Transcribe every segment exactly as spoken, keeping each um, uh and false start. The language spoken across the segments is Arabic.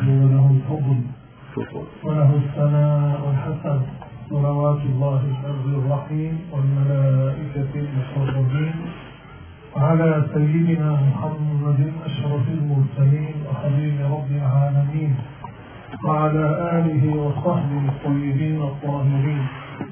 وله الفضل وله الثناء الحسن، صلوات الله البر الرحيم والملائكة المقربين على سيدنا محمد أشرف المرسلين وحبيب رب العالمين وعلى آله وصحبه الطيبين الطاهرين.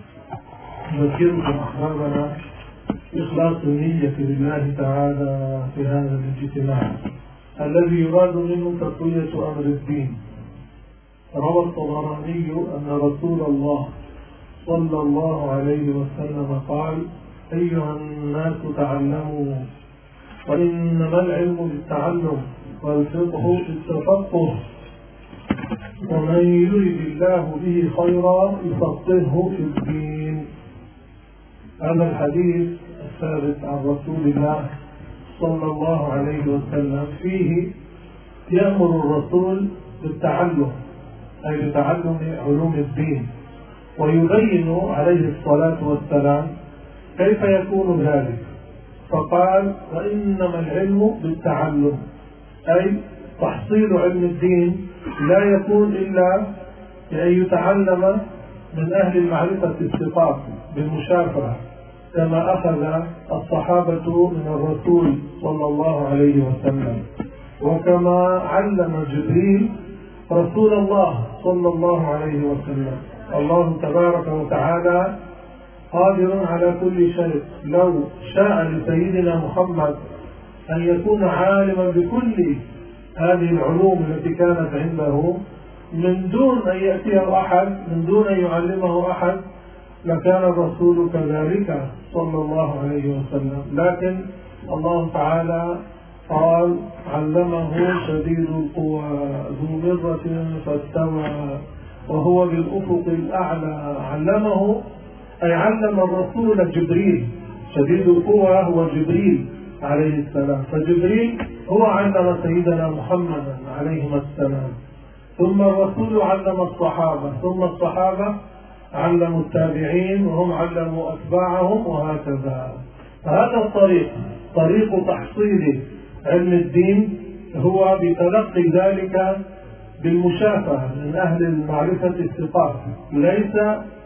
نذكركم أحبابنا إخلاص النية لله تعالى في هذا الاجتماع الذي يراد منه تقوية أمر الدين. روى الطبراني أن رسول الله صلى الله عليه وسلم قال: أيها الناس تعلموا، وإنما العلم بالتعلم والفقه بالتفقه، ومن يرد الله به خيرا يفقهه في الدين. هذا الحديث الثابت عن رسول الله صلى الله عليه وسلم فيه يأمر الرسول بالتعلم، أي بتعلم علوم الدين، ويبين عليه الصلاة والسلام كيف يكون ذلك، فقال: وإنما العلم بالتعلم، أي تحصيل علم الدين لا يكون إلا بأن يتعلم من أهل المعرفة الثقات بالمشافهة، كما أخذ الصحابة من الرسول صلى الله عليه وسلم، وكما علم جبريل رسول الله صلى الله عليه وسلم. الله تبارك وتعالى قادر على كل شيء، لو شاء لسيدنا محمد أن يكون عالما بكل هذه العلوم التي كانت عنده من دون أن يأتيه أحد، من دون أن يعلمه أحد، لكان الرسول كذلك صلى الله عليه وسلم. لكن الله تعالى قال: علمه شديد القوى ذو مرة فاستوى وهو بالأفق الأعلى. علمه أي علم الرسول جبريل. شديد القوى هو جبريل عليه السلام، فجبريل هو علم سيدنا محمد عليه السلام، ثم الرسول علم الصحابة، ثم الصحابة علموا التابعين، وهم علموا أتباعهم، وهكذا. هذا الطريق طريق تحصيل علم الدين هو بتلقي ذلك بالمشافهة من أهل المعرفة الثقات، ليس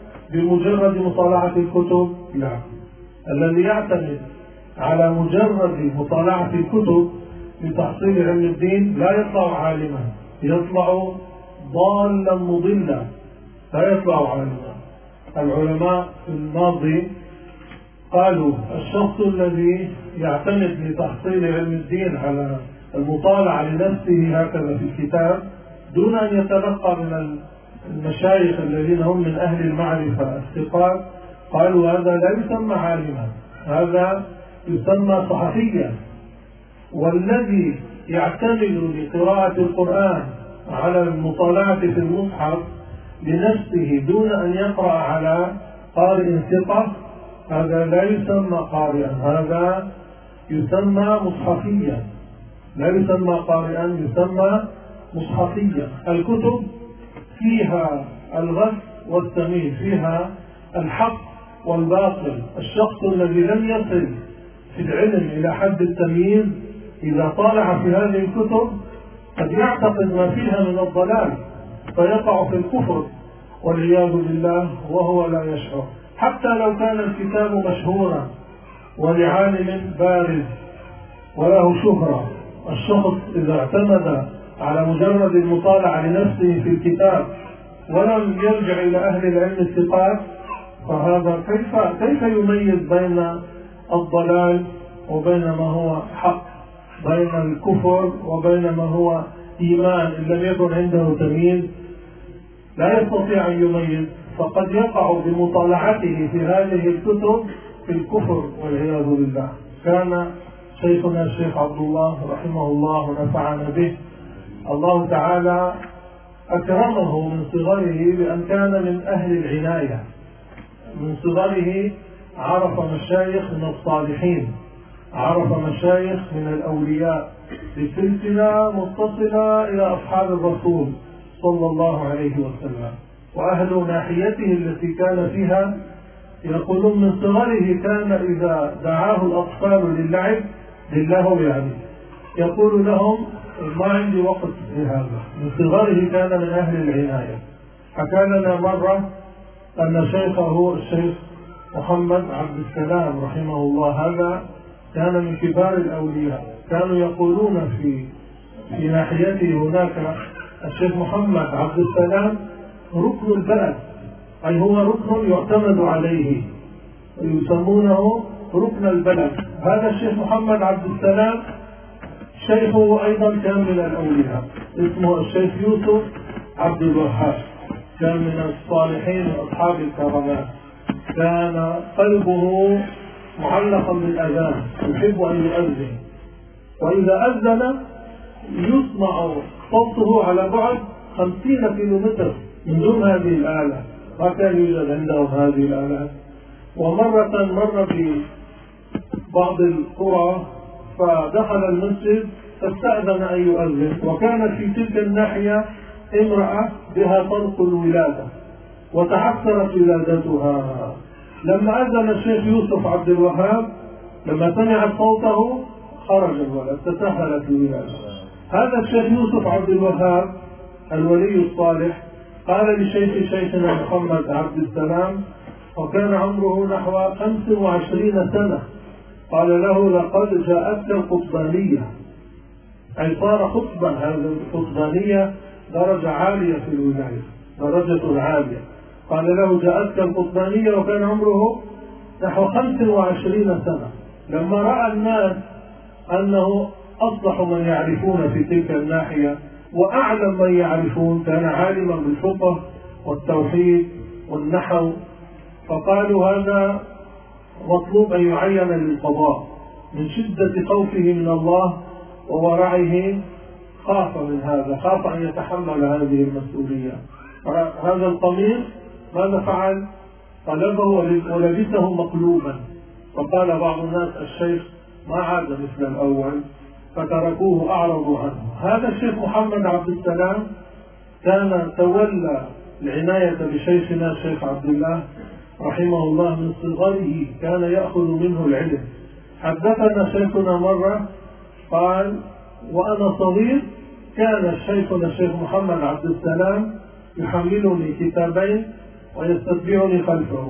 بمجرد مطالعة الكتب. لا، الذي يعتمد على مجرد مطالعة الكتب لتحصيل علم الدين لا يطلع عالما، يطلع ضالا مضلا، لا يطلع عالما. العلماء في الماضي قالوا: الشخص الذي يعتمد لتحصيل علم الدين على المطالعة لنفسه هكذا في الكتاب دون أن يتلقى من المشايخ الذين هم من أهل المعرفة الثقات، قالوا هذا لا يسمى عالما، هذا يسمى صحفيا. والذي يعتمد لقراءة القرآن على المطالعة في المصحف لنفسه دون أن يقرأ على قارئ ثقة، هذا لا يسمى قارئا، هذا يسمى مصحفيا، لا يسمى قارئا، يسمى مصحفيا. الكتب فيها الغث والتمييز، فيها الحق والباطل. الشخص الذي لم يصل في العلم إلى حد التمييز إذا طالع في هذه الكتب قد يعتقد ما فيها من الضلال فيقع في الكفر والعياذ بالله وهو لا يشعر. حتى لو كان الكتاب مشهورا ولعالم بارز وله شهرة، الشخص إذا اعتمد على مجرد المطالعة لنفسه في الكتاب ولم يرجع إلى أهل العلم الثقات، فهذا كيف كيف يميز بين الضلال وبين ما هو حق، بين الكفر وبين ما هو إيمان؟ إن لم يكن عنده تمييز لا يستطيع أن يميز، فقد يقع بمطالعته في هذه الكتب في الكفر والعياذ بالله. كان شيخنا الشيخ عبد الله رحمه الله ونفعنا به، الله تعالى أكرمه من صغره بأن كان من أهل العناية. من صغره عرف مشايخ من الصالحين، عرف مشايخ من الأولياء بسلسلة متصلة إلى أصحاب الرسول صلى الله عليه وسلم. وأهل ناحيته التي كان فيها يقولون من صغره كان إذا دعاه الأطفال للعب للهو يعني يقول لهم ما عندي وقت لهذا. من صغره كان من أهل العناية. حكى لنا مرة أن شيخه الشيخ محمد عبد السلام رحمه الله، هذا كان من كبار الأولياء، كانوا يقولون في في ناحيته هناك الشيخ محمد عبد السلام ركن البلد، أي هو ركن يعتمد عليه، يسمونه ركن البلد. هذا الشيخ محمد عبد السلام شيخه أيضا كان من الأولياء، اسمه الشيخ يوسف عبد الوهاب، كان من الصالحين وأصحاب الكرامات، كان قلبه معلقا بالأذان، يحب أن يؤذن، وإذا أذن يسمع صوته على بعد خمسين كيلومتر من دون هذه الآلة، ما كان يوجد عندهم هذه الآلات. ومرة مر ببعض القرى فدخل المسجد فاستأذن أن يؤذن، وكانت في تلك الناحية امرأة بها طلق الولادة وتعثرت ولادتها. لما أذن الشيخ يوسف عبد الوهاب لما سمعت صوته خرج الولد، تسهلت الولادة. هذا الشيخ يوسف عبد الوهاب الولي الصالح قال لشيخ شيخنا محمد عبد السلام، وكان عمره نحو خمس وعشرين سنة، قال له لقد جاءتك القطبانية، أي صار خطبا. هذه القطبانية درجة عالية في الولاية، درجة عالية. قال له جاءتك القطبانية وكان عمره نحو خمس وعشرين سنة. لما رأى الناس أنه أصلح من يعرفون في تلك الناحية وأعلم من يعرفون، كان عالما بالفقه والتوحيد والنحو، فقالوا هذا مطلوب أن يعين للقضاء. من شدة خوفه من الله وورعه خاف من هذا، خاف أن يتحمل هذه المسؤولية. هذا القميص ماذا فعل؟ قلبه ولبسه مقلوبا، فقال بعض الناس الشيخ ما عاد مثل الأول، فتركوه أعرضوا عنه. هذا الشيخ محمد عبد السلام كان تولى العناية بشيخنا الشيخ عبد الله رحمه الله من صغره، كان يأخذ منه العلم. حدثنا شيخنا مرة قال وأنا صغير كان شيخنا الشيخ محمد عبد السلام يحملني كتابين ويستتبعني خلفه.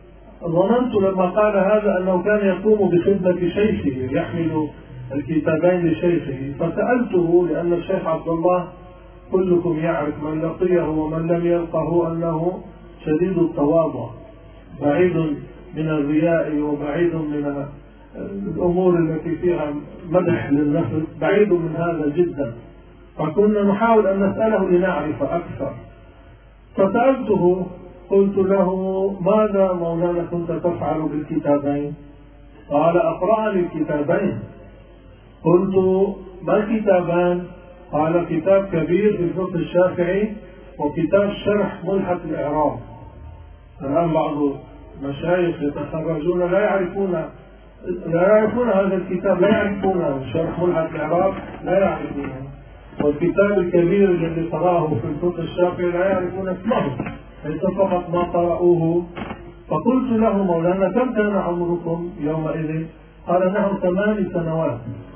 ظننت لما قال هذا أنه كان يقوم بخدمة شيخه، يحمل الكتابين لشيخه، فسألته لأن الشيخ عبد الله كلكم يعرف من لقيه ومن لم يلقه أنه شديد التواضع، بعيد من الرياء وبعيد من الأمور التي فيها مدح للنفس، بعيد من هذا جدا. فكنا نحاول أن نسأله لنعرف أكثر. فسألته قلت له ماذا مولانا كنت تفعل بالكتابين؟ قال أقرأني الكتابين. قلت ما الكتابان؟ قال كتاب كبير في الفقه الشافعي وكتاب شرح ملحة الإعراب. الآن بعض المشايخ يتخرجون لا يعرفون لا يعرفون هذا الكتاب، لا يعرفون شرح ملحة الإعراب، لا يعرفونه. والكتاب الكبير الذي قرأه في الفقه الشافعي لا يعرفون اسمه، ليس فقط ما قرأوه. فقلت له مولانا كم كان عمركم يومئذ؟ قال نحو ثمان سنوات،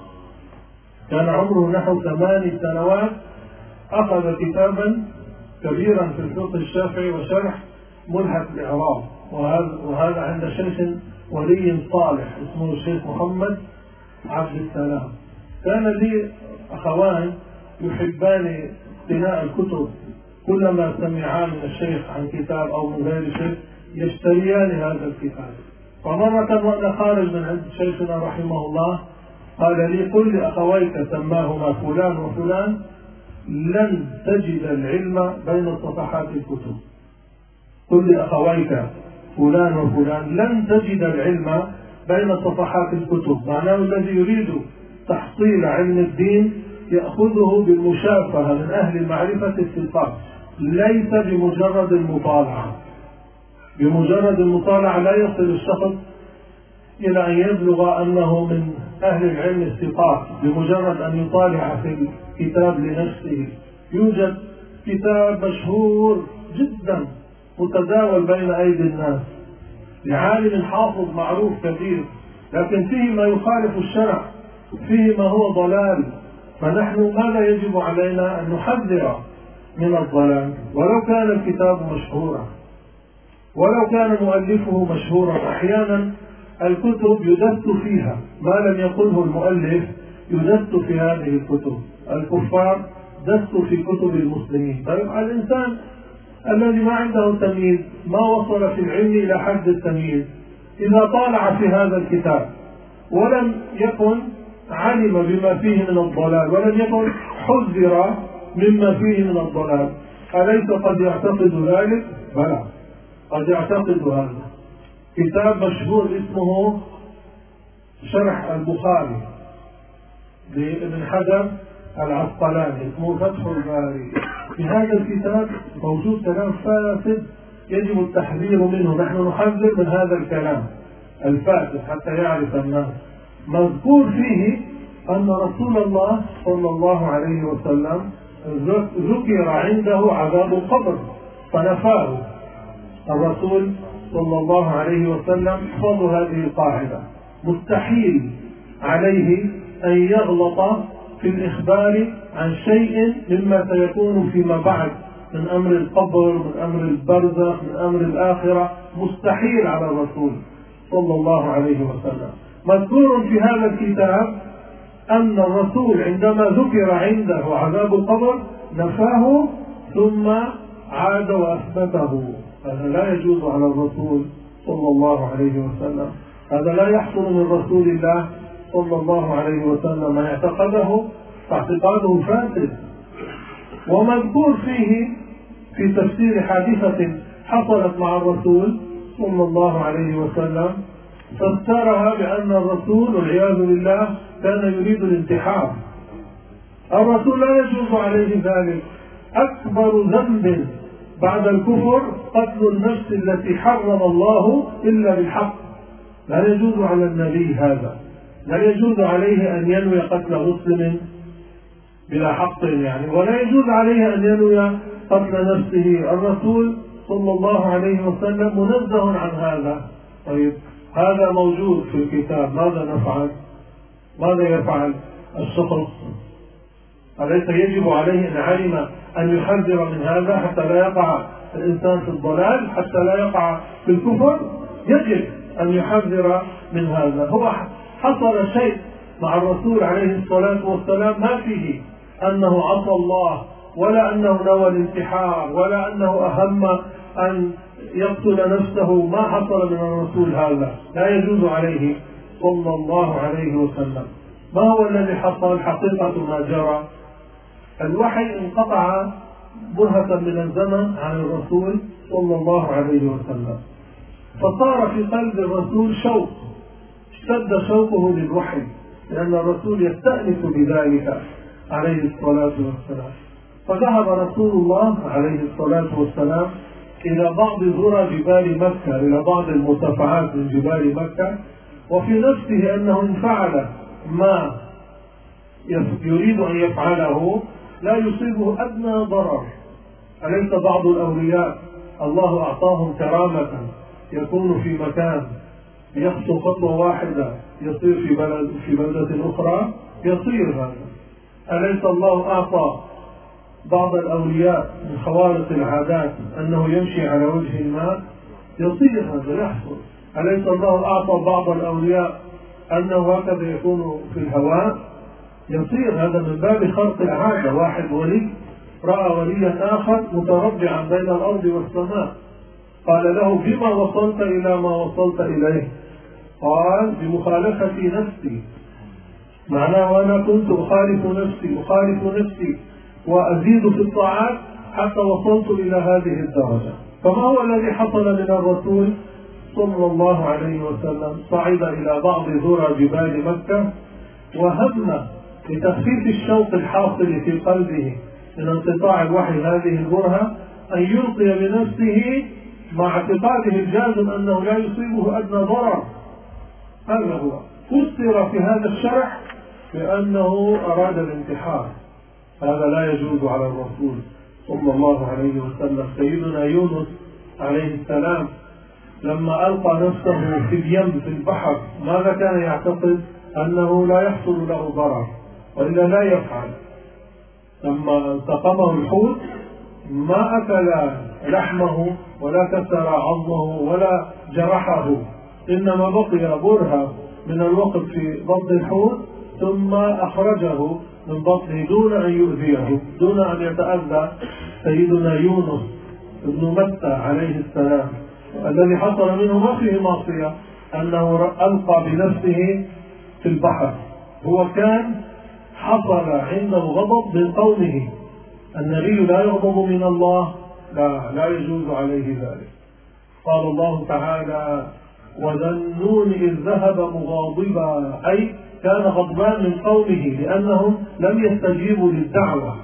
كان عمره نحو ثمان سنوات. أخذ كتابا كبيرا في الفقه الشافعي وشرح ملحة الإعراب، وهذا, وهذا عند شيخ ولي صالح اسمه الشيخ محمد عبد السلام. كان لي أخوان يحبان اقتناء الكتب، كلما سمعان من الشيخ عن كتاب أو من غير شيخ يشتريان هذا الكتاب. فمرة وأنا خارج من عند شيخنا رحمه الله قال لي قل لأخويك سماهما فلان وفلان لن تجد العلم بين صفحات الكتب. قل لأخويك فلان وفلان لن تجد العلم بين صفحات الكتب. معناه الذي يريد تحصيل علم الدين يأخذه بالمشافهة من أهل معرفة الثقات، ليس بمجرد المطالعة. بمجرد المطالعة لا يصل الشخص إلى أن يبلغ أنه من أهل العلم الثقات بمجرد أن يطالع في الكتاب لنفسه. يوجد كتاب مشهور جدا متداول بين أيدي الناس لعالم حافظ معروف كبير، لكن فيه ما يخالف الشرع فيه ما هو ضلال، فنحن ماذا يجب علينا؟ أن نحذر من الضلال. ولو كان الكتاب مشهورا، ولو كان مؤلفه مشهورا، أحيانا الكتب يدس فيها ما لم يقله المؤلف، يدس في هذه الكتب. الكفار دسوا في كتب المسلمين. طيب الإنسان الذي ما عنده تمييز، ما وصل في العلم إلى حد التمييز، إذا طالع في هذا الكتاب ولم يكن علم بما فيه من الضلال، ولم يكن حذر مما فيه من الضلال، أليس قد يعتقد ذلك؟ بلى، قد يعتقد هذا. كتاب مشهور اسمه شرح البخاري لابن حجر العسقلاني، اسمه فتح الباري. في هذا الكتاب موجود كلام فاسد يجب التحذير منه. نحن نحذر من هذا الكلام الفاسد حتى يعرف الناس. مذكور فيه أن رسول الله صلى الله عليه وسلم ذكر عنده عذاب القبر فنفاه. الرسول صلى الله عليه وسلم حفظ هذه القاعدة: مستحيل عليه أن يغلط في الإخبار عن شيء مما سيكون فيما بعد من أمر القبر، من أمر البرزخ، من أمر الآخرة. مستحيل على الرسول صلى الله عليه وسلم. مذكور في هذا الكتاب أن الرسول عندما ذكر عنده عذاب القبر نفاه ثم عاد وأثبته. هذا لا يجوز على الرسول صلى الله عليه وسلم. هذا لا يحصل من رسول الله صلى الله عليه وسلم. ما اعتقده فاعتقاده فاسد. ومذكور فيه في تفسير حادثة حصلت مع الرسول صلى الله عليه وسلم، فسرها بأن الرسول والعياذ بالله كان يريد الانتحار. الرسول لا يجوز عليه ذلك. أكبر ذنب بعد الكفر قتل النفس التي حرم الله إلا بالحق. لا يجوز على النبي هذا، لا يجوز عليه أن ينوي قتل مسلم بلا حق يعني، ولا يجوز عليه أن ينوي قتل نفسه. الرسول صلى الله عليه وسلم منزه عن هذا. طيب هذا موجود في الكتاب، ماذا نفعل؟ ماذا يفعل الشخص؟ أليس يجب عليه إن علم أن يحذر من هذا حتى لا يقع الإنسان في الضلال، حتى لا يقع في الكفر؟ يجب أن يحذر من هذا. هو حصل شيء مع الرسول عليه الصلاة والسلام ما فيه أنه عصى الله، ولا أنه نوى الانتحار، ولا أنه أهم أن يقتل نفسه. ما حصل من الرسول هذا، لا يجوز عليه صلى الله عليه وسلم. ما هو الذي حصل؟ حقيقة ما جرى: الوحي انقطع برهة من الزمن عن الرسول صلى الله عليه وسلم، فصار في قلب الرسول شوق، اشتد شوقه للوحي، لأن الرسول يستأنس بذلك عليه الصلاة والسلام. فذهب رسول الله عليه الصلاة والسلام إلى بعض ذرى جبال مكة، إلى بعض المرتفعات من جبال مكة، وفي نفسه أنه إن فعل ما يريد أن يفعله لا يصيبه أدنى ضرر. أليس بعض الأولياء الله أعطاهم كرامة يكون في مكان يخطو خطوة واحدة يصير في بلد في بلدة أخرى؟ يصير هذا. أليس الله أعطى بعض الأولياء من خوارق العادات أنه يمشي على وجه الماء؟ يصير هذا، يحصل. أليس الله أعطى بعض الأولياء أنه هكذا يكون في الهواء؟ يصير هذا من باب خرق العادة. واحد ولي رأى وليا آخر متربعا بين الأرض والسماء، قال له: بما وصلت إلى ما وصلت إليه؟ قال: بمخالفة نفسي. معناه وأنا كنت أخالف نفسي أخالف نفسي وأزيد في الطاعات حتى وصلت إلى هذه الدرجة. فما هو الذي حصل من الرسول صلى الله عليه وسلم؟ صعد إلى بعض ذرى جبال مكة وهم لتخفيف الشوق الحاصل في قلبه من انقطاع الوحي هذه البرهة أن يلقي بنفسه مع اعتقاده الجازم أنه لا يصيبه أدنى ضرر. هذا هو. فسر في هذا الشرح بأنه أراد الانتحار. هذا لا يجوز على الرسول صلى الله عليه وسلم. سيدنا يونس عليه السلام لما ألقى نفسه في اليم في البحر ماذا كان يعتقد؟ أنه لا يحصل له ضرر، وإلا لا يفعل. لما التقمه الحوت ما أكل لحمه ولا كسر عظمه ولا جرحه، إنما بقي برهة من الوقت في بطن الحوت ثم أخرجه من بطنه دون أن يؤذيه، دون أن يتأذى سيدنا يونس ابن متى عليه السلام. الذي حصل منه ما فيه معصية، أنه ألقى بنفسه في البحر. هو كان حصل عنده غضب من قومه. النبي لا يغضب من الله، لا لا يجوز عليه ذلك. قال الله تعالى: وذا النون إذ ذهب مغاضبا، أي كان غضبان من قومه لأنهم لم يستجيبوا للدعوة.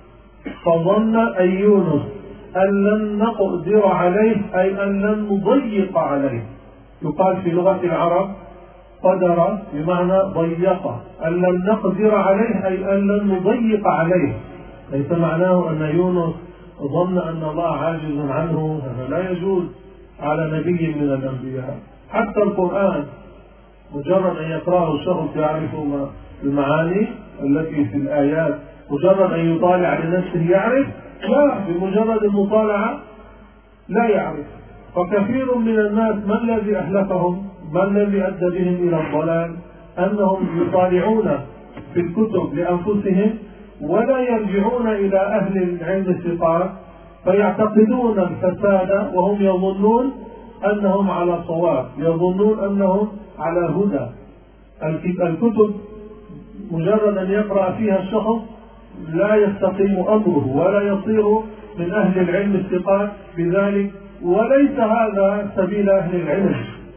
فظن أي يونس أن لن نقدر عليه، أي أن لن نضيق عليه. يقال في لغة العرب قدر بمعنى ضيق، أن لن نقدر عليه أي أن لن نضيق عليه. ليس معناه أن يونس ظن أن الله عاجز عنه، هذا لا يجوز على نبي من الأنبياء. حتى القرآن مجرد أن يقرأه الشخص يعرف المعاني التي في الآيات، مجرد أن يطالع لنفسه يعرف؟ لا، بمجرد المطالعة لا يعرف. فكثير من الناس ما الذي أهلكهم؟ ما الذي أدى بهم إلى الضلال؟ أنهم يطالعون في الكتب لأنفسهم ولا يرجعون إلى أهل العلم الثقات، فيعتقدون الفساد وهم يظنون أنهم على صواب، يظنون أنهم على هدى. الكتب مجرد أن يقرأ فيها الشخص لا يستقيم أمره ولا يصير من أهل العلم الثقات بذلك، وليس هذا سبيل أهل العلم.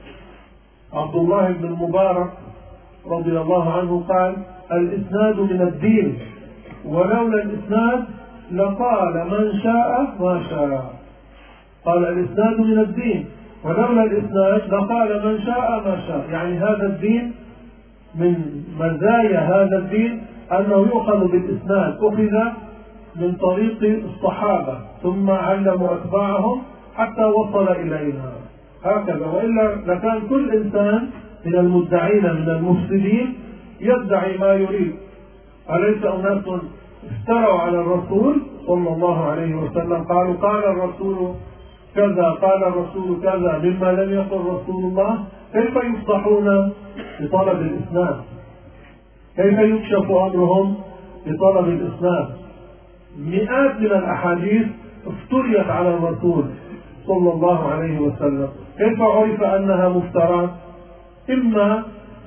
عبد الله بن المبارك رضي الله عنه قال: الإسناد من الدين، ولولا الإسناد لقال من شاء ما شاء. قال: الإسناد من الدين، ولولا الإسناد لقال من شاء ما شاء. يعني هذا الدين من مزايا هذا الدين أنه يؤخذ بالإسناد، أخذ من طريق الصحابة ثم علموا أتباعهم حتى وصل إلينا، هكذا. وإلا لكان كل إنسان من المدعين من المفسدين يدعي ما يريد. أليس أناس افتروا على الرسول صلى الله عليه وسلم، قالوا قال الرسول كذا قال الرسول كذا مما لم يقل رسول الله؟ كيف يفضحون بطلب الإسناد؟ كيف يكشف أمرهم بطلب الإسناد؟ مئات من الأحاديث افتريت على الرسول صلى الله عليه وسلم، كيف عرف أنها مفترى؟ إما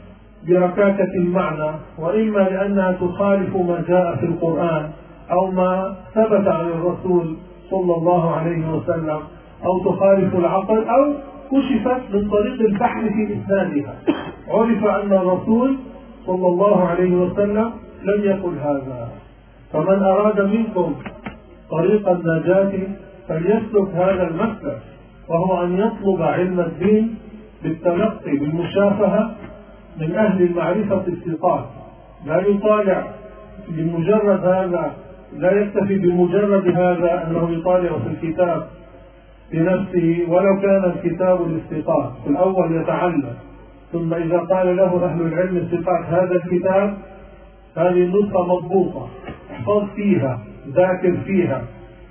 بركاكة المعنى، وإما لأنها تخالف ما جاء في القرآن أو ما ثبت عن الرسول صلى الله عليه وسلم، أو تخالف العقل، أو كشفت من طريق البحث في إسنادها. عرف أن الرسول صلى الله عليه وسلم لم يقل هذا. فمن أراد منكم طريق النجاة فليسلك هذا المسلك، وهو أن يطلب علم الدين بالتلقي بالمشافهة من أهل المعرفة الثقات. لا يطالع بمجرد هذا، لا يكتفي بمجرد هذا أنه يطالع في الكتاب بنفسه ولو كان الكتاب للثقات. في الأول يتعلم، ثم إذا قال له أهل العلم الثقات هذا الكتاب، هذه النسخة مضبوطة، احفظ فيها، ذاكر فيها،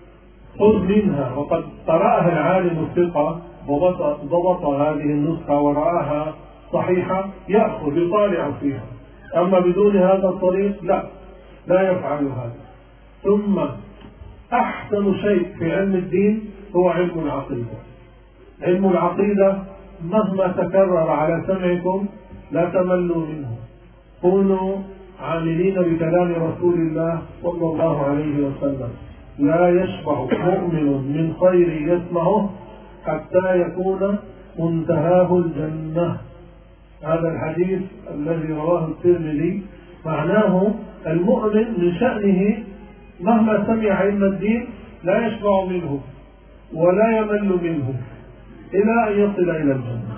خذ منها، وقد قرأها العالم الثقة وضبط ضبط هذه النسخة ورآها صحيحة، يأخذ يطالع فيها. أما بدون هذا الطريق لا لا يفعل هذا. ثم أحسن شيء في علم الدين هو علم العقيدة. علم العقيدة مهما تكرر على سمعكم لا تملوا منه. كونوا عاملين بكلام رسول الله صلى الله عليه وسلم. لا يشبع مؤمن من خير يسمعه حتى يكون منتهاه الجنة. هذا الحديث الذي رواه الترمذي معناه المؤمن من شأنه مهما سمع علم الدين لا يشبع منه ولا يمل منه إلى أن يصل إلى الجنة.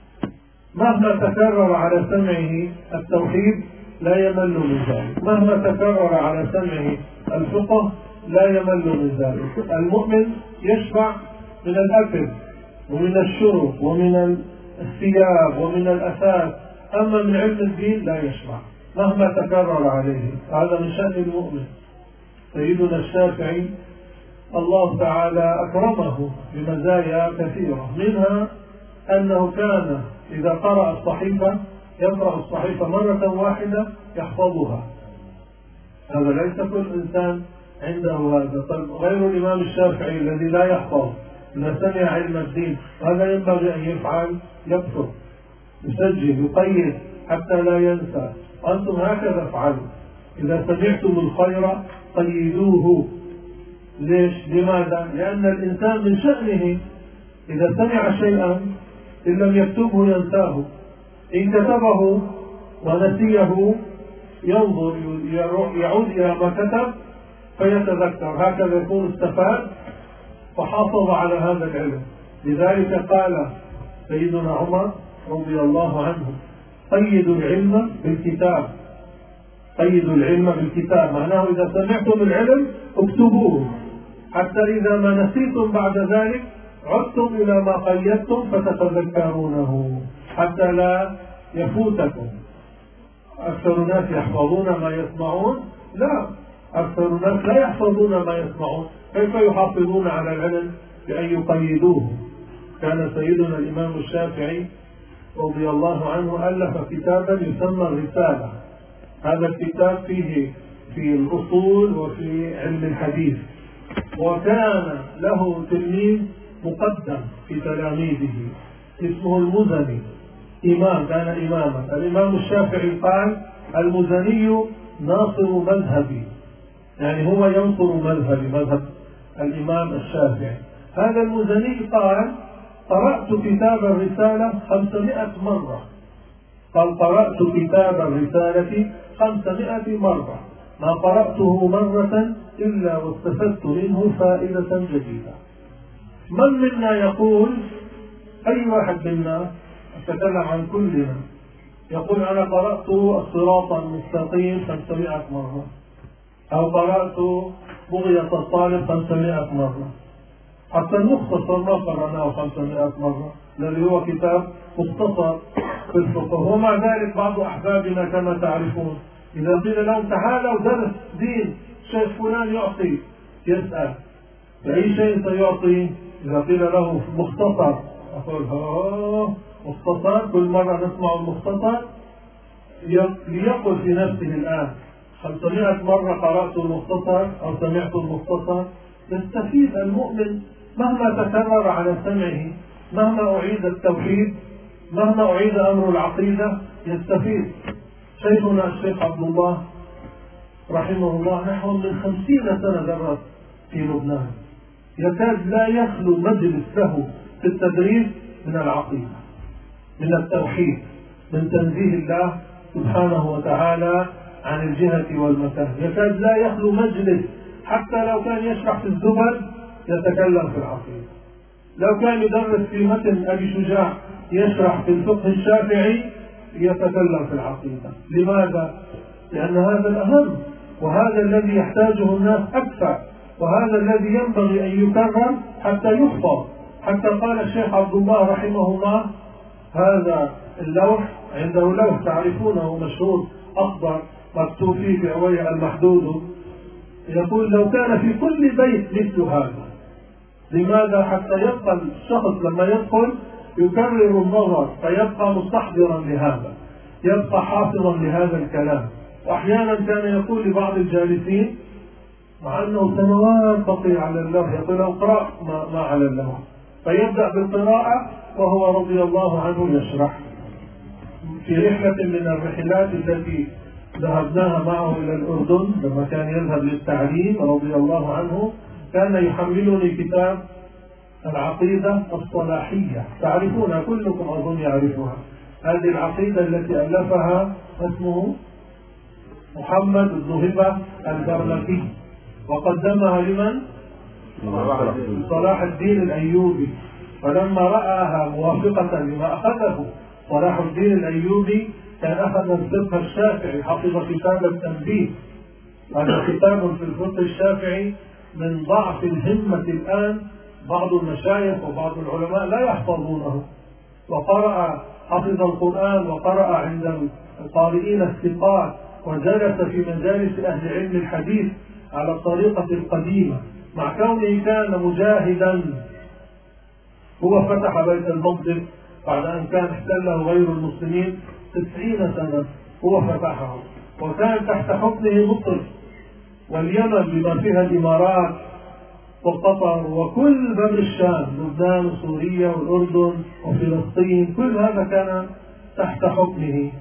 مهما تكرر على سمعه التوحيد لا يمل من ذلك، مهما تكرر على سمعه الفقه لا يمل من ذلك. المؤمن يشبع من الأكل ومن الشرب ومن الثياب ومن الأثاث أما من علم الدين لا يشبع مهما تكرر عليه. هذا من شأن المؤمن. سيدنا الشافعي الله تعالى أكرمه بمزايا كثيرة، منها أنه كان إذا قرأ الصحيفة يقرأ الصحيفة مرة واحدة يحفظها. هذا ليس كل إنسان عنده هذا. طيب غير الإمام الشافعي الذي لا يحفظ إذا سمع علم الدين هذا ينبغي أن يفعل، يكتب، يسجل، يقيد حتى لا ينسى. وأنتم هكذا افعلوا. إذا سمعتم الخير قيدوه. ليش؟ لماذا؟ لأن الإنسان من شأنه إذا سمع شيئا إن لم يكتبه ينساه، إن كتبه ونسيه ينظر يعود إلى ما كتب فيتذكر. هكذا يكون استفاد وحافظ على هذا العلم. لذلك قال سيدنا عمر رضي الله عنه: قيدوا العلم بالكتاب. قيدوا العلم بالكتاب معناه إذا سمعتم العلم اكتبوه، حتى إذا ما نسيتم بعد ذلك عدتم إلى ما قيدتم فتتذكرونه حتى لا يفوتكم. أكثر الناس يحفظون ما يسمعون؟ لا، أكثر الناس لا يحفظون ما يسمعون. كيف يحافظون على العلم؟ بأن يقيدوه. كان سيدنا الإمام الشافعي رضي الله عنه ألف كتابا يسمى الرسالة. هذا الكتاب فيه في الأصول وفي علم الحديث. وكان له تلميذ مقدم في تلاميذه اسمه المزني، إمام، كان إماما. الإمام الشافعي قال: المزني ناصر مذهبي، يعني هو ينصر مذهبي، مذهب الإمام الشافعي. هذا المزني قال: قرأت كتاب الرسالة خمسمائة مرة. قال: قرأت كتاب الرسالة خمسمائة مرة، ما قرأته مرة إلا واستفدت منه فائدة جديدة. من منا يقول، أي واحد منا، أتكلم عن كلنا، يقول: أنا قرأت الصراط المستقيم خمسمائة مرة، أو قرأت بغية الطالب خمسمائة مرة. حتى المختصر ما قرأناه خمسمائة مرة، الذي هو كتاب مختصر في الفقه. ومع ذلك بعض أحبابنا كما تعرفون إذا قيل لهم تعالوا درس دين شيخ فلان يعطي، يسأل بأي شيء سيعطي؟ إذا قيل له مختصر أقول: ها مختصر، كل مرة نسمع المختصر. ليقل في نفسه الآن: خمسمائة مرة قرأت المختصر أو سمعت المختصر. يستفيد المؤمن مهما تكرر على سمعه، مهما أعيد التوحيد، مهما أعيد أمر العقيدة يستفيد. شيخنا الشيخ عبد الله رحمه الله نحو من خمسين سنة درس في لبنان، يكاد لا يخلو مجلس له في التدريس من العقيدة، من التوحيد، من تنزيه الله سبحانه وتعالى عن الجهة والمكان. يكاد لا يخلو مجلس، حتى لو كان يشرح في الزبد يتكلم في العقيدة، لو كان يدرس في متن أبي شجاع يشرح في الفقه الشافعي يتكلم في العقيدة. لماذا؟ لأن هذا الأهم، وهذا الذي يحتاجه الناس أكثر، وهذا الذي ينبغي أن يكرر حتى يحفظ. حتى قال الشيخ عبد الله رحمه الله: هذا اللوح، عنده لوح تعرفونه مشهور أخضر مكتوب فيه بعوية المحدود، يقول: لو كان في كل بيت مثل هذا. لماذا؟ حتى يبقى الشخص لما يدخل يكرر النظر فيبقى مستحضرا لهذا، يبقى حافظا لهذا الكلام. وأحيانا كان يقول لبعض الجالسين مع أنه سنوات بقي على اللوح، يقول: لو قرأ ما, ما على اللوح، فيبدأ بالقراءة وهو رضي الله عنه يشرح. في رحلة من الرحلات التي ذهبناها معه إلى الأردن لما كان يذهب للتعليم رضي الله عنه، كان يحملني كتاب العقيدة الصلاحية، تعرفونها كلكم أظن يعرفها. هذه العقيدة التي ألفها اسمه محمد بن هبة البرمكي، وقدمها لمن؟ صلاح الدين الأيوبي. فلما رآها موافقة لما أخذه صلاح الدين الأيوبي كان أخذ الفقه الشافعي، حفظ كتاب التنبيه. هذا كتاب في الفقه الشافعي من ضعف الهمة الآن، بعض المشايخ وبعض العلماء لا يحفظونه. وقرأ حفظ القرآن وقرأ عند القارئين الثقات وجلس في مجالس أهل علم الحديث على الطريقة القديمة، مع كونه كان مجاهدا. هو فتح بيت المقدس بعد أن كان احتله غير المسلمين تسعين سنة، هو فتحه، وكان تحت حكمه مصر واليمن بما فيها الإمارات وقطر وكل بر الشام، لبنان وسوريا والأردن وفلسطين، كل هذا كان تحت حكمه.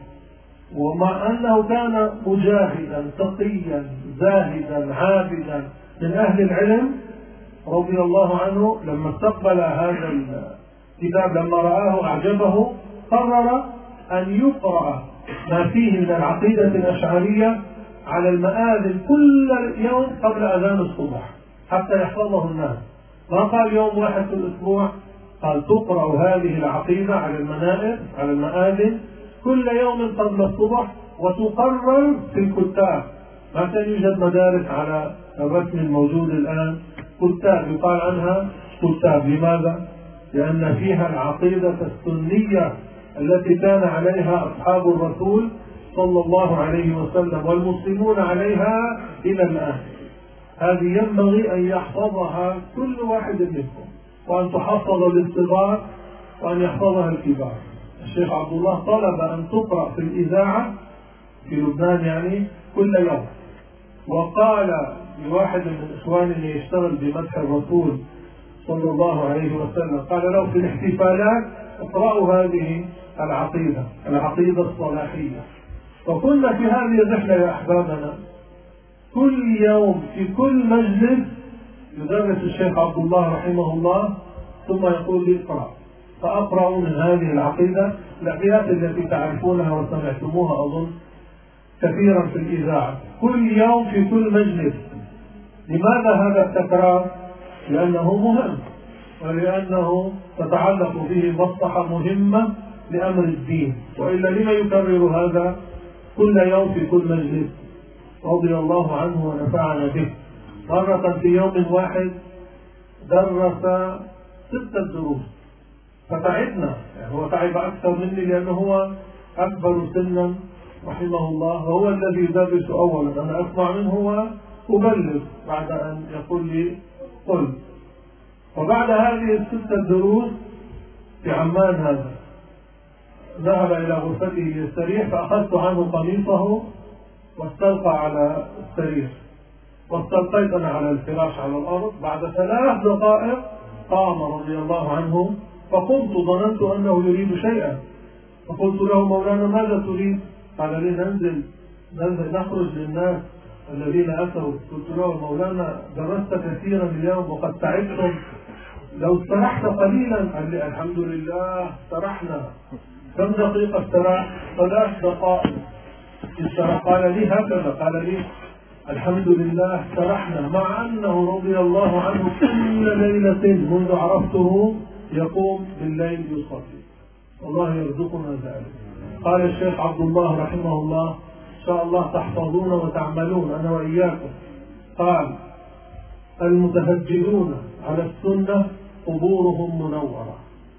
ومع أنه كان مجاهدا تقيا زاهدا عابدا من أهل العلم رضي الله عنه، لما استقبل هذا الكتاب لما رآه أعجبه قرر أن يقرأ ما فيه من العقيدة الأشعرية على المآذن كل يوم قبل أذان الصبح حتى يحفظه الناس. ما قال يوم واحد في الأسبوع، قال تقرأ هذه العقيدة على المنائر على المآذن كل يوم قبل الصبح وتقرر في الكتاب. ما كان يوجد مدارس على الرسم الموجود الآن، كتاب يقال عنها كتاب. لماذا؟ لأن فيها العقيدة السنية التي كان عليها أصحاب الرسول صلى الله عليه وسلم والمسلمون عليها إلى الآن. هذه ينبغي أن يحفظها كل واحد منكم، وأن تحفظ للصغار وأن يحفظها الكبار. الشيخ عبد الله طلب أن تقرأ في الإذاعة في لبنان يعني كل يوم، وقال لواحد من إخواننا يشتغل بمدح الرسول صلى الله عليه وسلم، قال له في الاحتفالات اقرأوا هذه العقيدة العقيدة الصلاحية. وكنا في هذه الرحلة يا أحبابنا كل يوم في كل مجلس يدرس الشيخ عبد الله رحمه الله ثم يقول لي اقرأ، فأقرأ من هذه العقيدة الأبيات التي تعرفونها وسمعتموها أظن كثيرا في الإذاعة كل يوم في كل مجلس. لماذا هذا التكرار؟ لأنه مهم، ولأنه تتعلق به مصلحة مهمة لأمر الدين، وإلا لما يكرر هذا كل يوم في كل مجلس؟ رضي الله عنه ونفعنا به. مرة في يوم واحد درس ستة دروس فتعبنا، يعني هو تعب أكثر مني لأنه هو أكبر سنا رحمه الله، وهو الذي يدرس أولا، أنا أسمع منه وأبلغ بعد أن يقول لي قل. وبعد هذه الستة دروس في عمان هذا ذهب إلى غرفته ليستريح، فأخذت عنه قميصه واستلقى على السرير، واستلقيت أنا على الفراش على الأرض. بعد ثلاث دقائق قام رضي الله عنه، فقمت ظننت أنه يريد شيئا، فقلت له مولانا ماذا تريد؟ قال لي ننزل ننزل نخرج للناس الذين أتوا. قلت له مولانا درست كثيرا اليوم وقد تعبتم، لو استرحت قليلا. قال لي الحمد لله استرحنا. كم دقيقة استراح؟ ثلاث دقائق استراح. قال لي هكذا، قال لي الحمد لله استرحنا، مع أنه رضي الله عنه كل ليلة منذ عرفته يقوم بالليل يصلي. الله يرزقنا ذلك. قال الشيخ عبد الله رحمه الله إن شاء الله تحفظون وتعملون أنا وإياكم. قال المتهجدون على السنة قبورهم منورة.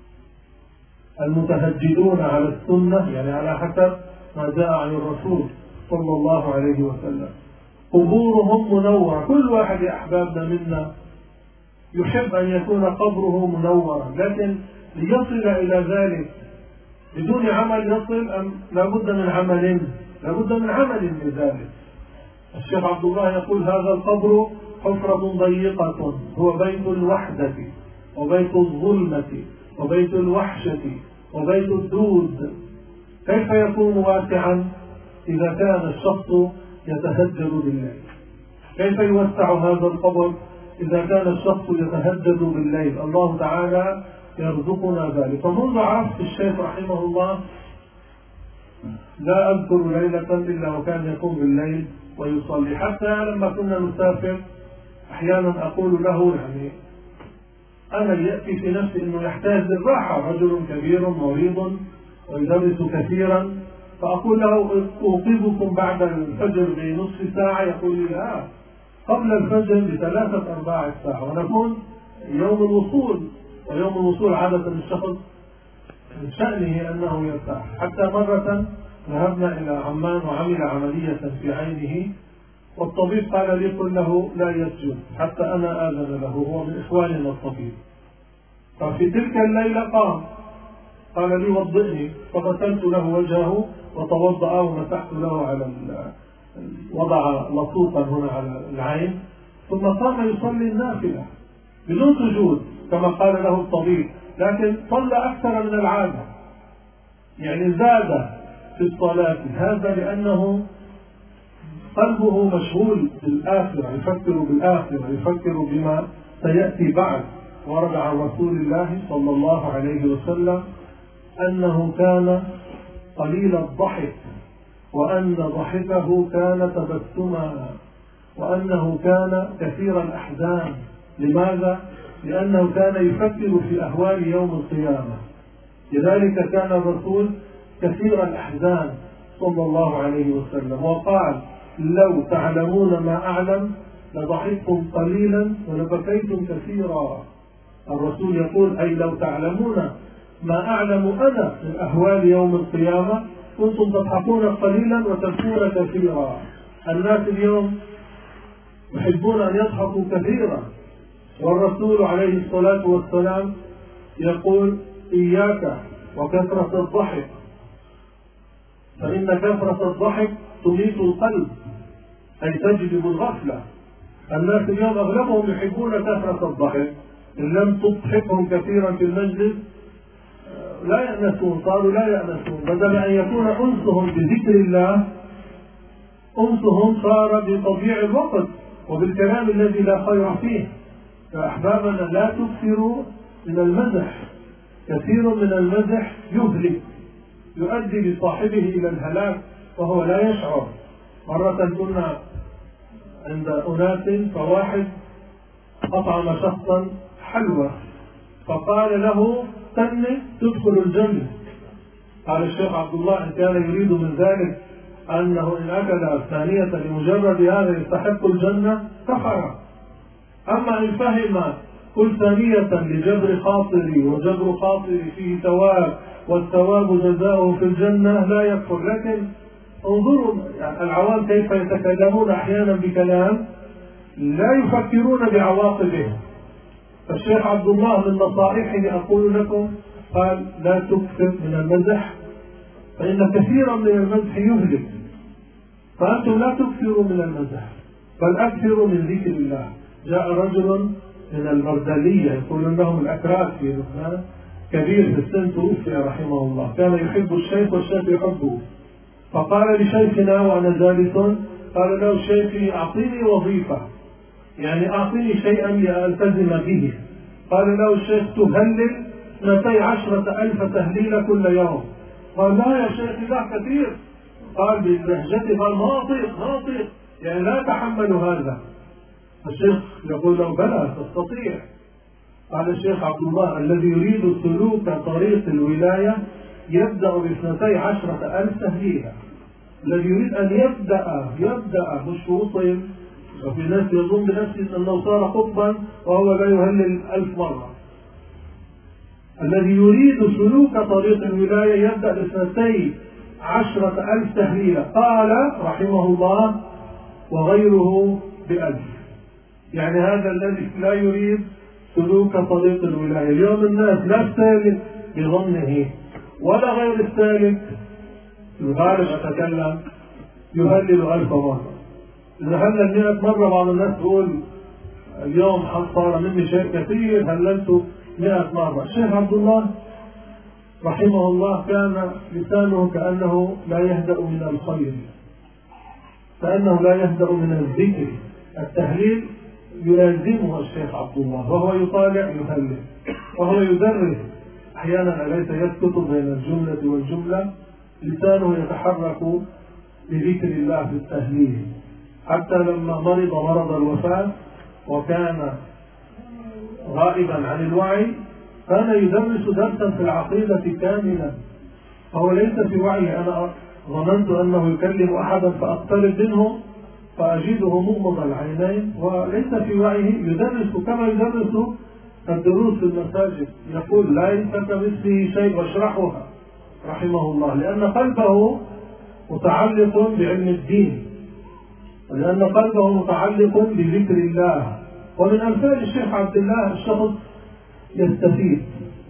المتهجدون على السنة يعني على حسب ما جاء عن الرسول صلى الله عليه وسلم قبورهم منورة. كل واحد يا أحبابنا منا يحب أن يكون قبره منورا، لكن ليصل إلى ذلك بدون عمل يصل أم لابد من عمل؟ لابد من عمل لذلك. الشيخ عبد الله يقول هذا القبر حفرة ضيقة، هو بيت الوحدة وبيت الظلمة وبيت الوحشة وبيت الدود. كيف يكون واسعا إذا كان الشخص يتهجد بالليل؟ كيف يوسع هذا القبر إذا كان الشخص يتهجد بالليل؟ الله تعالى يرزقنا ذلك. فمنذ عرفت الشيخ رحمه الله لا أذكر ليلة إلا وكان يقوم بالليل ويصلي. حتى لما كنا نسافر أحيانا أقول له يعني أنا يأتي في نفسي أنه يحتاج للراحة، رجل كبير مريض ويدرس كثيرا، فأقول له أوقظكم بعد الفجر بنصف ساعة، يقول لي لا قبل الفجر بثلاثة أرباع ساعة، ونكون يوم الوصول. ويوم الوصول عادة الشخص من شأنه أنه يرتاح. حتى مرة ذهبنا إلى عمان وعمل عملية في عينه، والطبيب قال لي قل له لا يسجد حتى أنا آذن له، هو من إخواننا الطبيب. ففي تلك الليلة قام قال لي وضئني، فغسلت له وجهه وتوضأ ومسحت له على وضع لطوفا هنا على العين، ثم قام يصلي النافلة بدون سجود كما قال له الطبيب، لكن صلى أكثر من العادة، يعني زاد في الصلاة. هذا لأنه قلبه مشغول بالآخرة، يفكر بالآخرة، يفكر بما سيأتي بعد. ورد عن رسول الله صلى الله عليه وسلم أنه كان قليل الضحك، وأن ضحكه كان تبسما، وأنه كان كثير الأحزان. لماذا؟ لأنه كان يفكر في أهوال يوم القيامة. لذلك كان الرسول كثير الأحزان صلى الله عليه وسلم، وقال لو تعلمون ما أعلم لضحكتم قليلا ولبكيتم كثيرا. الرسول يقول أي لو تعلمون ما أعلم أنا من أهوال يوم القيامة كنتم تضحكون قليلا وتبكون كثيرا. الناس اليوم يحبون أن يضحكوا كثيرا، والرسول عليه الصلاة والسلام يقول إياك وكثرة الضحك، فإن كثرة الضحك تميت القلب، أي تجلب الغفلة. الناس اليوم أغلبهم يحبون كثرة الضحك، إن لم تضحكهم كثيرا في المجلس لا يأنسون، صاروا لا يأنسون. بدل أن يكون أنسهم بذكر الله، أنسهم صار بتضييع الوقت وبالكلام الذي لا خير فيه. فأحبابنا لا تكثروا من المزح، كثير من المزح يهلك، يؤدي بصاحبه إلى الهلاك وهو لا يشعر. مرة كنا عند أناس فواحد أطعم شخصا حلوى فقال له تن تدخل الجنة. قال الشيخ عبد الله إن كان يريد من ذلك أنه إن أكل ثانية لمجرد هذا يستحق الجنة كفر. أما إن فهم كل ثانية لجبر خاطري وجبر خاطري فيه ثواب والثواب جزاؤه في الجنة لا يكفر. لكن انظروا العوام كيف يتكلمون أحيانا بكلام لا يفكرون بعواقبه. الشيخ عبد الله من نصائحه أقول لكم قال لا تكثر من المزح فإن كثيرا من المزح يهلك. فأنتم لا تكثروا من المزح بل أكثروا من ذكر الله. جاء رجل من البردالية يقولون لهم الأكراد في لبنان، كبير في السن توفي رحمه الله، كان يحب الشيخ والشيخ يحبه. فقال لشيخنا وأنا جالس، قال له شيخي أعطيني وظيفة، يعني أعطيني شيئا لألتزم به. قال له الشيخ تهلل اثنتي عشرة ألف تهليل كل يوم. قال لا يا شيخ لا كثير. قال بلهجته قال ما أطيق ما أطيق، يعني لا أتحمل هذا. الشيخ يقول له بلى تستطيع. قال الشيخ عبد الله الذي يريد سلوك طريق الولاية يبدأ باثنتي عشرة ألف تهليلة. الذي يريد أن يبدأ يبدأ مش وصل. وفي ناس يظن بنفسه أنه صار قطبا وهو لا يهلل ألف مرة. الذي يريد سلوك طريق الولاية يبدأ باثنتي عشرة ألف تهليلة. قال رحمه الله وغيره بألف. يعني هذا الذي لا يريد سلوك طريق الولاية. اليوم الناس لا السالك بظنه ولا غير السالك الغالب أتكلم يهلل ألف مرة. إذا هلل مئة مرة بعض الناس تقول اليوم صار مني شيء كثير هللت مئة مرة. الشيخ عبد الله رحمه الله كان لسانه كأنه لا يهدأ من الخير، كأنه لا يهدأ من الذكر. التهليل يلازمه الشيخ عبد الله وهو يطالع يهلل وهو يدرس أحيانا أليس يسكت بين الجملة والجملة. لسانه يتحرك بذكر الله في التهليل. حتى لما مرض مرض الوفاة وكان غائبا عن الوعي كان يدرس درسا في العقيدة كاملا، فهو ليس في وعي. أنا ظننت أنه يكلم أحدا فأقترب منه فأجده مغمض العينين وليس في وعيه، يدرس كما يدرس الدروس في المساجد يقول ليس كمثله شيء واشرحها رحمه الله، لأن قلبه متعلق بعلم الدين، ولأن قلبه متعلق بذكر الله. ومن أمثال الشيخ عبد الله الشخص يستفيد،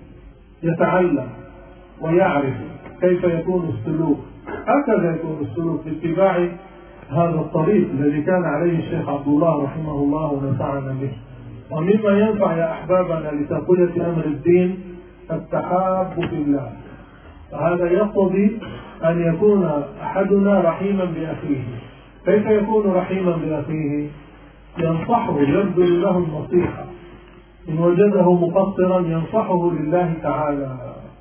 يتعلم ويعرف كيف يكون السلوك، هكذا يكون السلوك باتباع هذا الطريق الذي كان عليه الشيخ عبد الله رحمه الله ونفعنا به. ومما ينفع يا أحبابنا لتقوية أمر الدين التحاب في الله، وهذا يقتضي أن يكون أحدنا رحيما بأخيه. كيف يكون رحيما بأخيه؟ ينصحه، يبذل له النصيحة، إن وجده مقصرا ينصحه لله تعالى،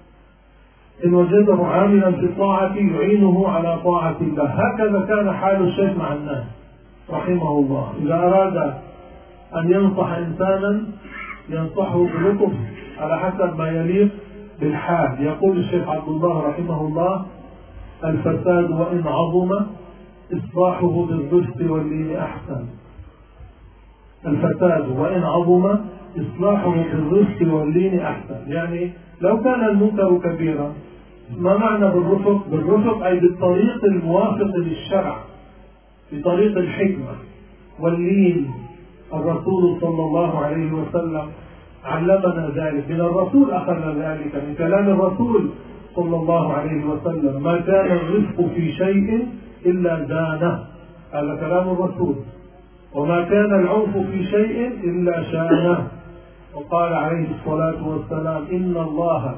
إن وجده عاملا في الطاعة يعينه على طاعة الله. هكذا كان حال الشيخ مع الناس رحمه الله. إذا أراد أن ينصح إنسانا ينصحه بلطف على حسب ما يليق بالحال. يقول الشيخ عبد الله رحمه الله: الفساد وإن عظم إصلاحه بالرفق واللين أحسن. الفساد وإن عظم إصلاحه بالرفق واللين أحسن، يعني لو كان المنكر كبيرا، ما معنى بالرفق؟ بالرفق أي بالطريق الموافق للشرع، بطريق الحكمة واللين. الرسول صلى الله عليه وسلم علمنا ذلك، من الرسول أخذنا ذلك، من كلام الرسول صلى الله عليه وسلم: ما كان الرفق في شيء إلا زانه، هذا كلام الرسول. وما كان العنف في شيء إلا شانه. وقال عليه الصلاة والسلام: إن الله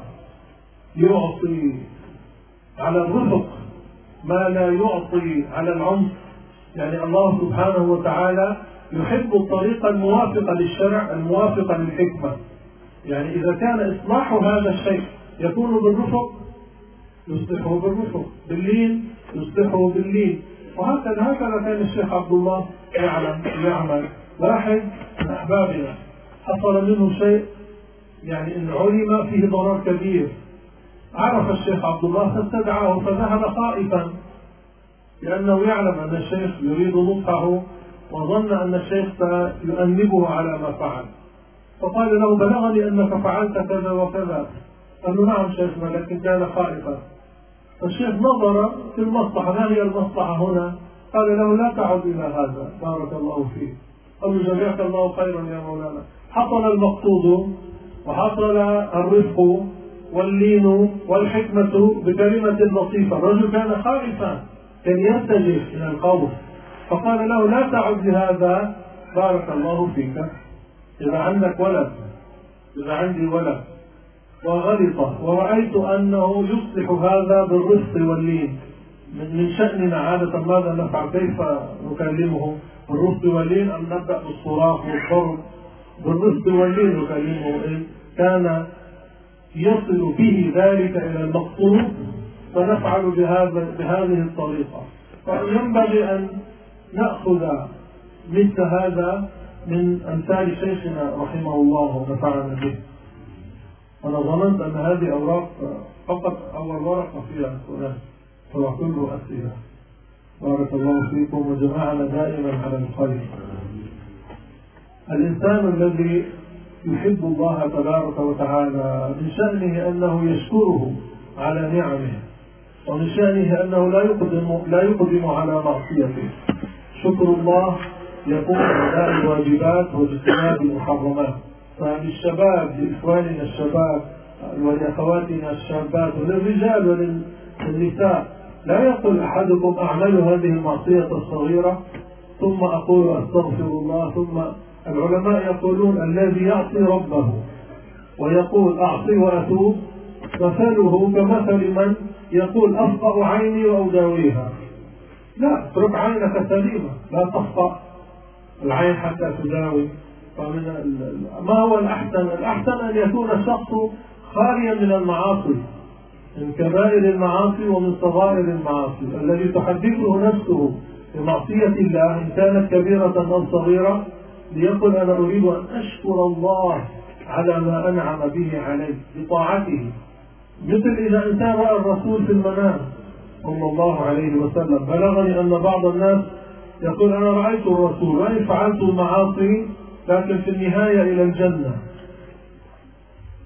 يعطي على الرفق ما لا يعطي على العنف. يعني الله سبحانه وتعالى يحب الطريقة الموافقة للشرع الموافقة للحكمة. يعني إذا كان إصلاح هذا الشيء يكون بالرفق يصلحه بالرفق، باللين يصلحه باللين. وهكذا هكذا كان الشيخ عبد الله يعلم يعمل. واحد من أحبابنا حصل منه شيء يعني إن علم فيه ضرر كبير، عرف الشيخ عبد الله فاستدعاه، فذهب خائفا لأنه يعلم أن الشيخ يريد نصحه، وظن أن الشيخ سيؤنبه على ما فعل. فقال له: بلغني أنك فعلت كذا وكذا. قال له: نعم شيخنا، لكن كان خائفا. فالشيخ نظر في المصلحة، ما هي المصلحة هنا؟ قال له: لا تعد إلى هذا، بارك الله فيك. قال له: جزاك الله خيرا يا مولانا. حصل المقصود وحصل الرفق واللين والحكمة بكلمة لطيفة. الرجل كان خائفا، كان يستجيب إلى القول، فقال له: لا تعد لهذا، بارك الله فيك. إذا عندك ولد، إذا عندي ولد وغلط ورأيت أنه يصلح هذا بالرفق واللين، من شأننا عادة ماذا نفعل؟ كيف نكلمه؟ بالرفق واللين أم نبدأ بالصراخ والضرب؟ بالرفق واللين نكلمه. إن كان يصل به ذلك إلى المقصود فنفعل بهذا بهذه الطريقة. فينبغي أن نأخذ مثل هذا من أمثال شيخنا رحمه الله ونفعنا به. أنا ظننت أن هذه أوراق فقط أول ورقة فيها السؤال، هو كله أسئلة. بارك الله فيكم وجمعنا دائما على الخير. الإنسان الذي يحب الله تبارك وتعالى من شأنه أنه يشكره على نعمه، ومن شأنه أنه لا يقدم لا يقدم على معصيته. شكر الله يقوم بأداء الواجبات واجتناب المحرمات. فللشباب، لإخواننا الشباب ولأخواتنا الشابات وللرجال وللنساء، لا يقول أحدكم أعمل هذه المعصية الصغيرة ثم أقول أستغفر الله، ثم العلماء يقولون الذي يعصي ربه ويقول أعصي وأتوب مثله كمثل من يقول أفقأ عيني وأداويها. لا، اترك عينك سليمة، لا تفقأ العين حتى تداوي. فمن ما هو الأحسن؟ الأحسن أن يكون الشخص خاليا من المعاصي، من كبائر المعاصي ومن صغائر المعاصي. الذي تحدثه نفسه بمعصية الله إن كانت كبيرة أو صغيرة ليقول أنا أريد أن أشكر الله على ما أنعم به علي بطاعته. مثل إذا إنسان رأى الرسول في المنام صلى الله عليه وسلم. بلغني أن بعض الناس يقول أنا رأيت الرسول وإن فعلت المعاصي لكن في النهاية إلى الجنة.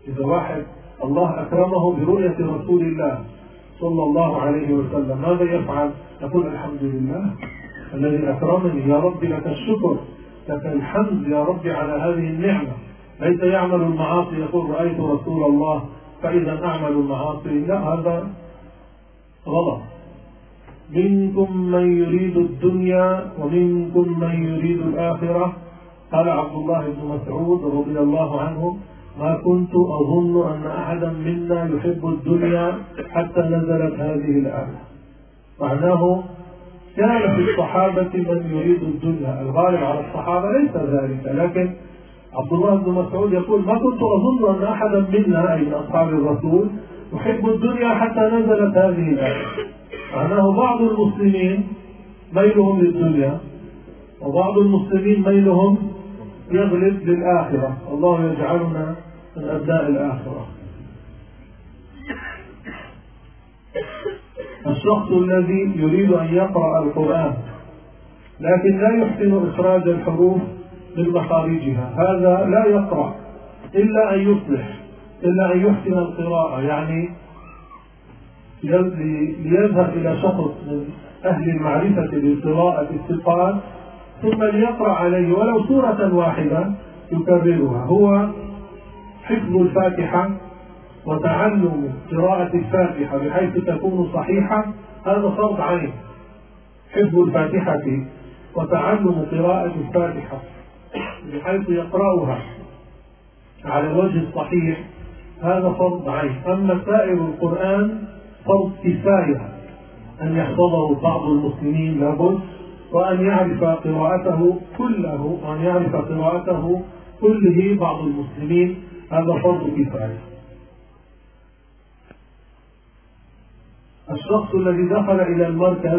إذا واحد الله أكرمه برؤية رسول الله صلى الله عليه وسلم ماذا يفعل؟ يقول الحمد لله الذي أكرمني، يا رب لك الشكر، لك الحمد يا رب على هذه النعمة. ليس يعمل المعاصي يقول رأيت رسول الله فإذا أعمل المعاصي، لا، هذا غلط. منكم من يريد الدنيا ومنكم من يريد الآخرة. قال عبد الله بن مسعود رضي الله عنه: ما كنت أظن أن أحدا منا يحب الدنيا حتى نزلت هذه الآية. معناه كان في الصحابة من يريد الدنيا، الغالب على الصحابة ليس ذلك، لكن عبد الله بن مسعود يقول: ما كنت أظن أن أحدا منا أي من أصحاب الرسول يحب الدنيا حتى نزلت هذه الآية. معناه بعض المسلمين ميلهم للدنيا وبعض المسلمين ميلهم يغلب للآخرة. الله يجعلنا من أبناء الآخرة. الشخص الذي يريد أن يقرأ القرآن لكن لا يحسن إخراج الحروف من مخارجها، هذا لا يقرأ إلا أن يصلح، إلا أن يحسن القراءة، يعني ليذهب إلى شخص من أهل المعرفة بالقراءة الثقات ثم ليقرأ عليه ولو سورة واحدة يكررها. هو حفظ الفاتحة وتعلم قراءة الفاتحة بحيث تكون صحيحة، هذا فرض عين. حفظ الفاتحة وتعلم قراءة الفاتحة بحيث يقرأها على الوجه الصحيح، هذا فرض عين. أما سائر القرآن فرض كفاية، أن يحفظه بعض المسلمين لابد، وأن يعرف قراءته كله، وأن يعرف قراءته كله بعض المسلمين، هذا فرض كفاية. الشخص الذي دخل إلى المركز،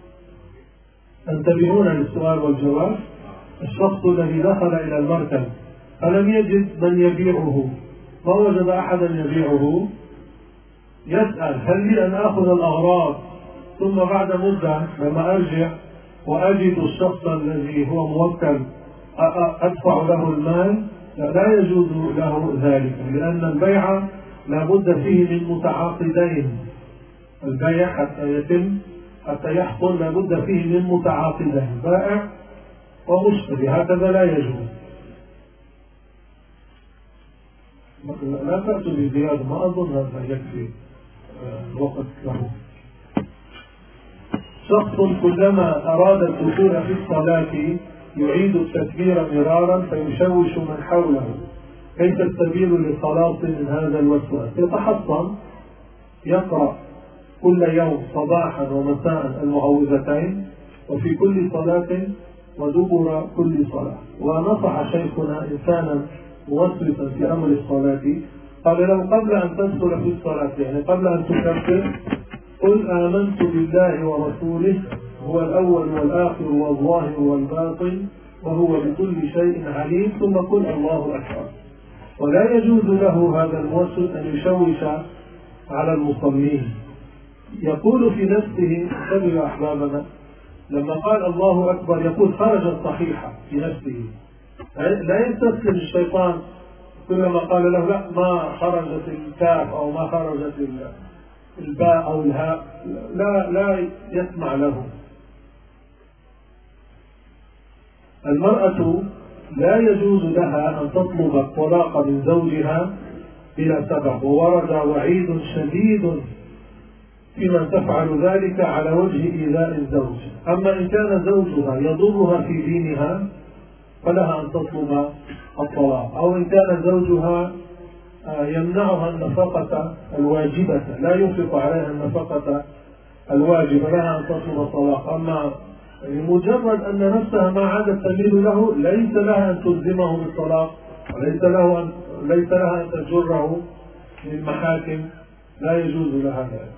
انتبهون للسؤال والجواب، الشخص الذي دخل إلى المركز فلم يجد من يبيعه، ما وجد أحدا يبيعه، يسأل: هل لي أن آخذ الأغراض ثم بعد مدة لما أرجع وأجد الشخص الذي هو موكل أدفع له المال؟ لا يجوز له ذلك، لأن البيع لا بد فيه من متعاقدين. البيع حتى يتم حتى يحصل لا بد فيه من متعاقدين، بائع ومشتري، هكذا لا يجوز. لا تأتوا بزيادة، ما أظن هذا يكفي الوقت له. شخص كلما أراد الدخول في الصلاة يعيد التكبير مرارا فيشوش من حوله، كيف السبيل للخلاص من هذا الوسواس؟ يتحصن، يقرأ كل يوم صباحا ومساء المعوذتين وفي كل صلاة ودبر كل صلاة. ونصح شيخنا إنسانا موسوسا في أمر الصلاة، قال له: قبل أن تدخل في الصلاة، يعني قبل أن تكبر، قل آمنت بالله ورسوله هو الأول والآخر والظاهر والباطن وهو بكل شيء عليم، ثم قل الله أكبر. ولا يجوز له هذا الموسوس أن يشوش على المصلين. يقول في نفسه: انتبهوا أحبابنا، لما قال الله أكبر يقول خرجت صحيحة في نفسه، لا يستسلم الشيطان كلما قال له لا ما خرجت الكاف أو ما خرجت الباء أو الهاء، لا لا يسمع له. المرأة لا يجوز لها أن تطلب الطلاق من زوجها بلا سبب، وورد وعيد شديد في من تفعل ذلك على وجه إيذاء الزوج. أما إن كان زوجها يضرها في دينها فلها أن تطلب الطلاق، أو إن كان زوجها يمنعها النفقة الواجبة، لا ينفق عليها النفقة الواجبة، لها أن تطلب الطلاق. أما لمجرد أن نفسها ما عادت تميل له ليس لها أن تلزمه بالطلاق، وليس له أن ليس لها أن تجره للمحاكم، لا يجوز لها ذلك.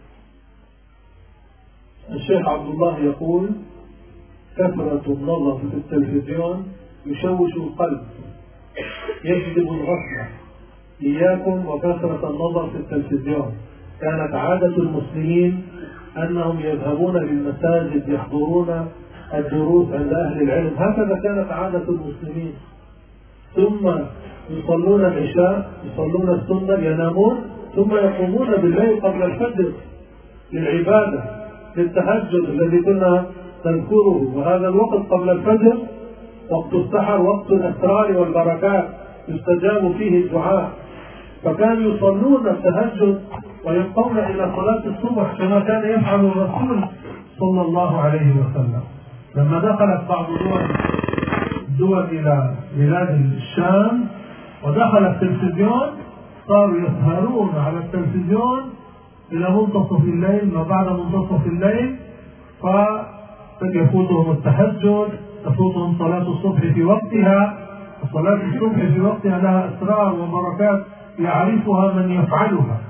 الشيخ عبد الله يقول: كثرة النظر في التلفزيون يشوش القلب، يجلب الغفلة، إياكم وكثرة النظر في التلفزيون. كانت عادة المسلمين أنهم يذهبون للمساجد يحضرون الدروس عند أهل العلم، هكذا كانت عادة المسلمين. ثم يصلون العشاء، يصلون السنة، ينامون، ثم يقومون بالليل قبل الفجر للعبادة للتهجد الذي كنا نذكره. وهذا الوقت قبل الفجر وقت السحر وقت الأسرار والبركات يستجاب فيه الدعاء، فكانوا يصلون التهجد ويبقون إلى صلاة الصبح كما كان يفعل الرسول صلى الله عليه وسلم. لما دخلت بعض دول الدول إلى بلاد الشام ودخل التلفزيون صاروا يسهرون على التلفزيون إلى منتصف الليل، ما بعد منتصف الليل فيفوتهم التهجد، تفوتهم صلاة الصبح في وقتها. وصلاة الصبح في وقتها لها أسرار وبركات يعرفها من يفعلها،